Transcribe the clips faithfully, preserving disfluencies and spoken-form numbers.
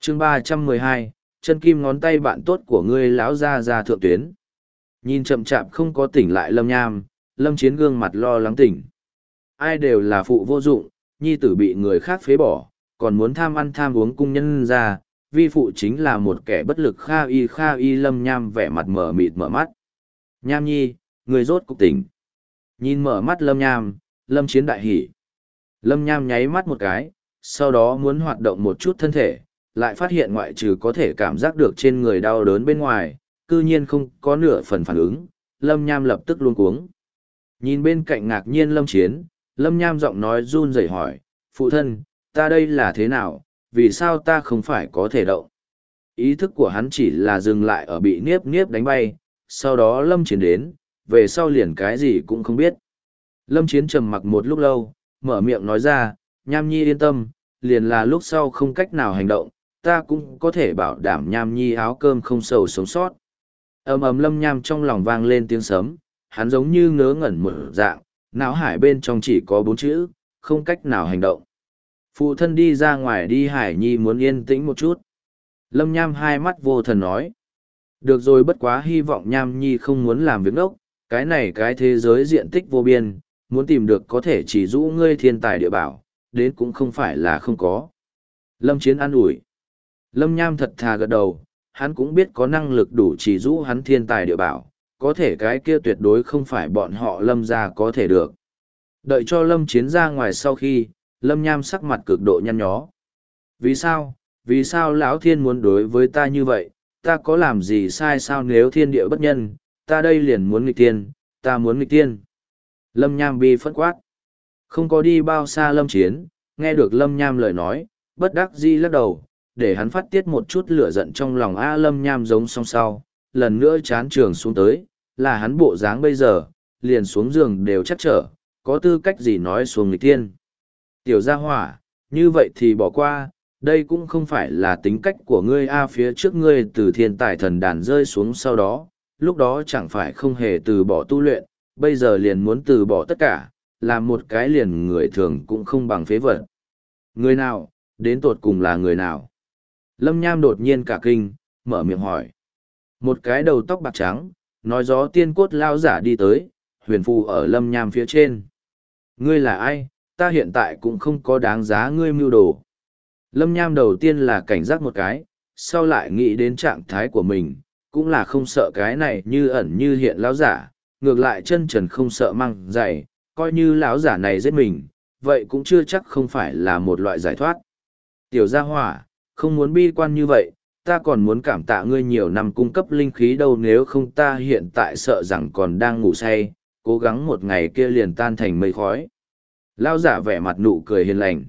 chương ba trăm mười hai, chân kim ngón tay bạn tốt của ngươi lão ra ra thượng tuyến. Nhìn chậm chạp không có tỉnh lại Lâm Nham, Lâm Chiến gương mặt lo lắng tỉnh. Ai đều là phụ vô dụng, nhi tử bị người khác phế bỏ, còn muốn tham ăn tham uống cung nhân ra, vi phụ chính là một kẻ bất lực. Kha y kha y Lâm Nham vẻ mặt mở mịt mở mắt. Nham nhi, người rốt cục tỉnh. Nhìn mở mắt Lâm Nham, Lâm Chiến đại hỉ. Lâm Nham nháy mắt một cái, sau đó muốn hoạt động một chút thân thể, lại phát hiện ngoại trừ có thể cảm giác được trên người đau đớn bên ngoài, cư nhiên không có nửa phần phản ứng. Lâm Nham lập tức luống cuống. Nhìn bên cạnh ngạc nhiên Lâm Chiến, Lâm Nham giọng nói run rẩy hỏi, phụ thân, ta đây là thế nào, vì sao ta không phải có thể động? Ý thức của hắn chỉ là dừng lại ở bị niếp niếp đánh bay, sau đó Lâm Chiến đến, về sau liền cái gì cũng không biết. Lâm Chiến trầm mặc một lúc lâu, mở miệng nói ra, Nham Nhi yên tâm, liền là lúc sau không cách nào hành động, ta cũng có thể bảo đảm Nham Nhi áo cơm không sầu sống sót. Ầm ầm Lâm Nham trong lòng vang lên tiếng sấm, hắn giống như ngớ ngẩn một dạng, não hải bên trong chỉ có bốn chữ, không cách nào hành động. Phụ thân đi ra ngoài đi, Hải Nhi muốn yên tĩnh một chút. Lâm Nham hai mắt vô thần nói. Được rồi, bất quá hy vọng Nham Nhi không muốn làm việc ngốc, cái này cái thế giới diện tích vô biên, muốn tìm được có thể chỉ rũ ngươi thiên tài địa bảo, đến cũng không phải là không có. Lâm Chiến an ủi. Lâm Nham thật thà gật đầu, hắn cũng biết có năng lực đủ chỉ rũ hắn thiên tài địa bảo, có thể cái kia tuyệt đối không phải bọn họ Lâm ra có thể được. Đợi cho Lâm Chiến ra ngoài sau khi, Lâm Nham sắc mặt cực độ nhăn nhó. Vì sao, vì sao lão thiên muốn đối với ta như vậy, ta có làm gì sai sao? Nếu thiên địa bất nhân, ta đây liền muốn nghịch tiên, ta muốn nghịch tiên. Lâm Nham bi phẫn quát. Không có đi bao xa Lâm Chiến, nghe được Lâm Nham lời nói, bất đắc dĩ lắc đầu, để hắn phát tiết một chút lửa giận trong lòng. A Lâm Nham giống song sau, lần nữa chán trường xuống tới, là hắn bộ dáng bây giờ, liền xuống giường đều chắc trở, có tư cách gì nói xuống nghịch tiên. Tiểu gia hỏa, như vậy thì bỏ qua, đây cũng không phải là tính cách của ngươi. A phía trước ngươi từ thiên tài thần đàn rơi xuống sau đó, lúc đó chẳng phải không hề từ bỏ tu luyện, bây giờ liền muốn từ bỏ tất cả, làm một cái liền người thường cũng không bằng phế vật. Người nào, đến tột cùng là người nào? Lâm Nham đột nhiên cả kinh, mở miệng hỏi. Một cái đầu tóc bạc trắng, nói gió tiên cốt lao giả đi tới, huyền phù ở Lâm Nham phía trên. Ngươi là ai? Ta hiện tại cũng không có đáng giá ngươi mưu đồ. Lâm Nham đầu tiên là cảnh giác một cái, sau lại nghĩ đến trạng thái của mình, cũng là không sợ cái này như ẩn như hiện lão giả, ngược lại chân trần không sợ măng dày, coi như lão giả này giết mình, vậy cũng chưa chắc không phải là một loại giải thoát. Tiểu gia hỏa, không muốn bi quan như vậy, ta còn muốn cảm tạ ngươi nhiều năm cung cấp linh khí đâu, nếu không ta hiện tại sợ rằng còn đang ngủ say, cố gắng một ngày kia liền tan thành mây khói. Lão giả vẻ mặt nụ cười hiền lành.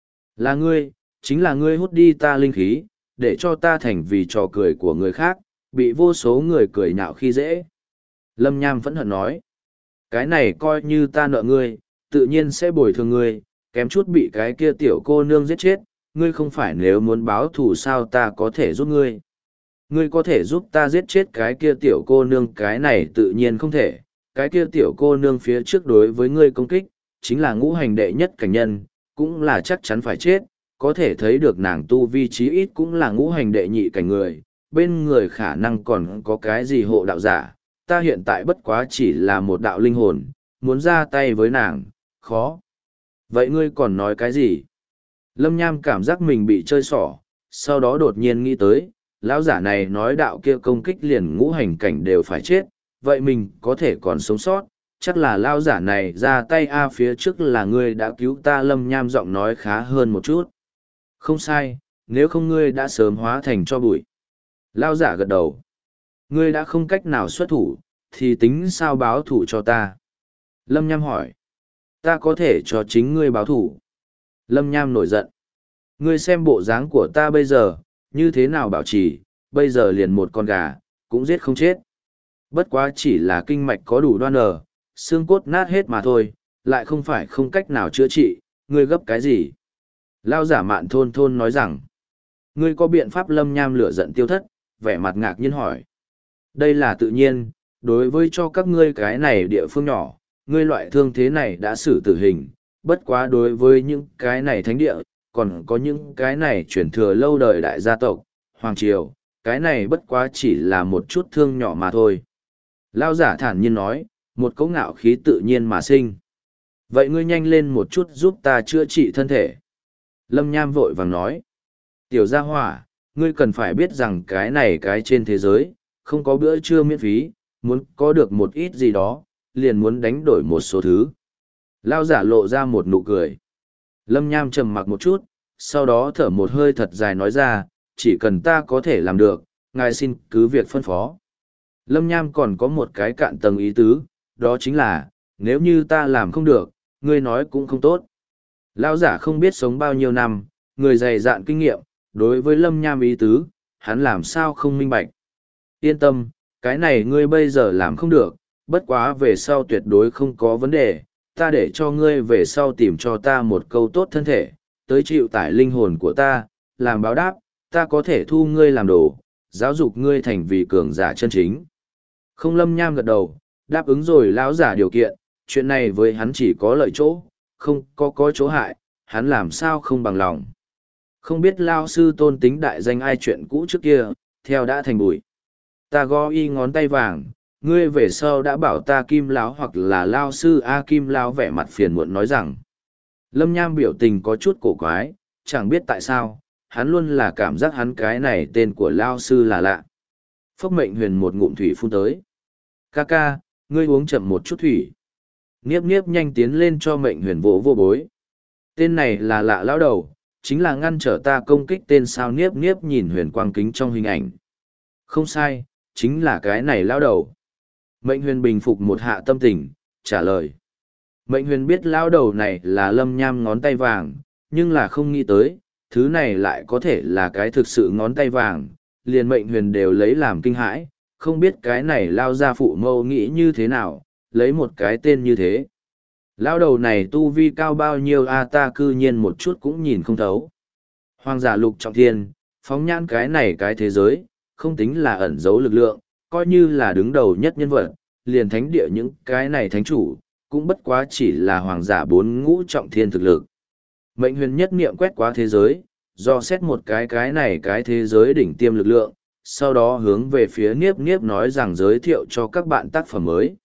Là ngươi, chính là ngươi hút đi ta linh khí, để cho ta thành vì trò cười của người khác, bị vô số người cười nhạo khi dễ. Lâm Nham phẫn hận nói. Cái này coi như ta nợ ngươi, tự nhiên sẽ bồi thường ngươi, kém chút bị cái kia tiểu cô nương giết chết, ngươi không phải nếu muốn báo thù sao ta có thể giúp ngươi. Ngươi có thể giúp ta giết chết cái kia tiểu cô nương, cái này tự nhiên không thể, cái kia tiểu cô nương phía trước đối với ngươi công kích, chính là ngũ hành đệ nhất cảnh nhân, cũng là chắc chắn phải chết, có thể thấy được nàng tu vi chí ít cũng là ngũ hành đệ nhị cảnh người, bên người khả năng còn có cái gì hộ đạo giả, ta hiện tại bất quá chỉ là một đạo linh hồn, muốn ra tay với nàng, khó. Vậy ngươi còn nói cái gì? Lâm Nham cảm giác mình bị chơi xỏ, sau đó đột nhiên nghĩ tới, lão giả này nói đạo kia công kích liền ngũ hành cảnh đều phải chết, vậy mình có thể còn sống sót, chắc là lão giả này ra tay. A phía trước là ngươi đã cứu ta. Lâm Nham giọng nói khá hơn một chút. Không sai, nếu không ngươi đã sớm hóa thành cho bụi. Lão giả gật đầu. Ngươi đã không cách nào xuất thủ, thì tính sao báo thủ cho ta? Lâm Nham hỏi. Ta có thể cho chính ngươi báo thủ. Lâm Nham nổi giận. Ngươi xem bộ dáng của ta bây giờ, như thế nào bảo trì, bây giờ liền một con gà, cũng giết không chết. Bất quá chỉ là kinh mạch có đủ đoan nở, xương cốt nát hết mà thôi, lại không phải không cách nào chữa trị, ngươi gấp cái gì? Lao giả mạn thôn thôn nói rằng, ngươi có biện pháp? Lâm Nham lửa giận tiêu thất, vẻ mặt ngạc nhiên hỏi. Đây là tự nhiên, đối với cho các ngươi cái này địa phương nhỏ, ngươi loại thương thế này đã xử tử hình, bất quá đối với những cái này thánh địa, còn có những cái này truyền thừa lâu đời đại gia tộc, hoàng triều, cái này bất quá chỉ là một chút thương nhỏ mà thôi. Lao giả thản nhiên nói, một cấu ngạo khí tự nhiên mà sinh. Vậy ngươi nhanh lên một chút giúp ta chữa trị thân thể. Lâm Nham vội vàng nói, tiểu gia hỏa, ngươi cần phải biết rằng cái này cái trên thế giới, không có bữa trưa miễn phí, muốn có được một ít gì đó, liền muốn đánh đổi một số thứ. Lao giả lộ ra một nụ cười. Lâm Nham trầm mặc một chút, sau đó thở một hơi thật dài nói ra, chỉ cần ta có thể làm được, ngài xin cứ việc phân phó. Lâm Nham còn có một cái cạn tầng ý tứ, đó chính là, nếu như ta làm không được, ngươi nói cũng không tốt. Lao giả không biết sống bao nhiêu năm, người dày dạn kinh nghiệm, đối với Lâm Nham ý tứ, hắn làm sao không minh bạch. Yên tâm, cái này ngươi bây giờ làm không được, bất quá về sau tuyệt đối không có vấn đề, ta để cho ngươi về sau tìm cho ta một câu tốt thân thể, tới chịu tải linh hồn của ta, làm báo đáp, ta có thể thu ngươi làm đồ, giáo dục ngươi thành vì cường giả chân chính. Không. Lâm Nham gật đầu, đáp ứng rồi lão giả điều kiện, chuyện này với hắn chỉ có lợi chỗ, không có có chỗ hại, hắn làm sao không bằng lòng. Không biết lao sư tôn tính đại danh ai chuyện cũ trước kia, theo đã thành bụi. Ta gõ y ngón tay vàng, ngươi về sau đã bảo ta Kim Lão hoặc là lao sư A Kim Lão vẻ mặt phiền muộn nói rằng. Lâm Nham biểu tình có chút cổ quái, chẳng biết tại sao, hắn luôn là cảm giác hắn cái này tên của lao sư là lạ. Phốc Mệnh Huyền một ngụm thủy phun tới. Ca ca, ngươi uống chậm một chút thủy. Niếp niếp nhanh tiến lên cho Mệnh Huyền vỗ vô bối. Tên này là lạ lão đầu, chính là ngăn trở ta công kích tên sao. Niếp niếp nhìn huyền quang kính trong hình ảnh. Không sai, chính là cái này lão đầu. Mệnh Huyền bình phục một hạ tâm tình, trả lời. Mệnh Huyền biết lão đầu này là Lâm Nham ngón tay vàng, nhưng là không nghĩ tới, thứ này lại có thể là cái thực sự ngón tay vàng, liền Mệnh Huyền đều lấy làm kinh hãi, không biết cái này lao ra phụ mâu nghĩ như thế nào, lấy một cái tên như thế. Lão đầu này tu vi cao bao nhiêu a ta cư nhiên một chút cũng nhìn không thấu. Hoàng giả lục trọng thiên, phóng nhãn cái này cái thế giới, không tính là ẩn giấu lực lượng, coi như là đứng đầu nhất nhân vật, liền thánh địa những cái này thánh chủ, cũng bất quá chỉ là hoàng giả bốn ngũ trọng thiên thực lực. Mệnh Huyền nhất niệm quét qua thế giới, do xét một cái cái này cái thế giới đỉnh tiêm lực lượng, sau đó hướng về phía Niếp Niếp nói rằng giới thiệu cho các bạn tác phẩm mới.